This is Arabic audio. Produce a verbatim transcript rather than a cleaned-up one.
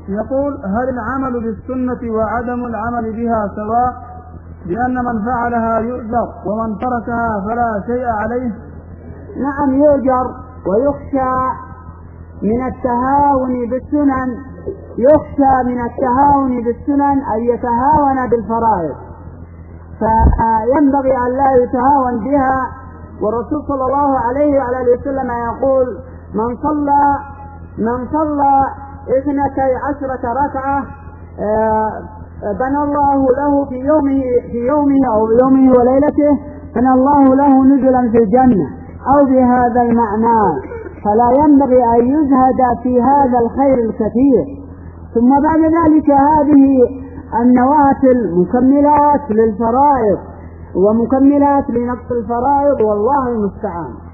يقول: هل العمل بالسنة وعدم العمل بها سواء، بأن من فعلها يؤجر ومن تركها فلا شيء عليه؟ نعم يؤجر، ويخشى من التهاون بالسنن يخشى من التهاون بالسنن أن يتهاون بالفرائض، فينبغي أن لا يتهاون بها. والرسول صلى الله عليه وعلى وسلم يقول: من صلى من صلى اثنتي عشرة ركعة بنى الله له في يومه في يومه أو يومه وليلته بنى الله له نزلا في الجنة، أو بهذا المعنى. فلا ينبغي أن يزهد في هذا الخير الكثير. ثم بعد ذلك هذه النوافل مكملات للفرائض ومكملات لنقص الفرائض، والله المستعان.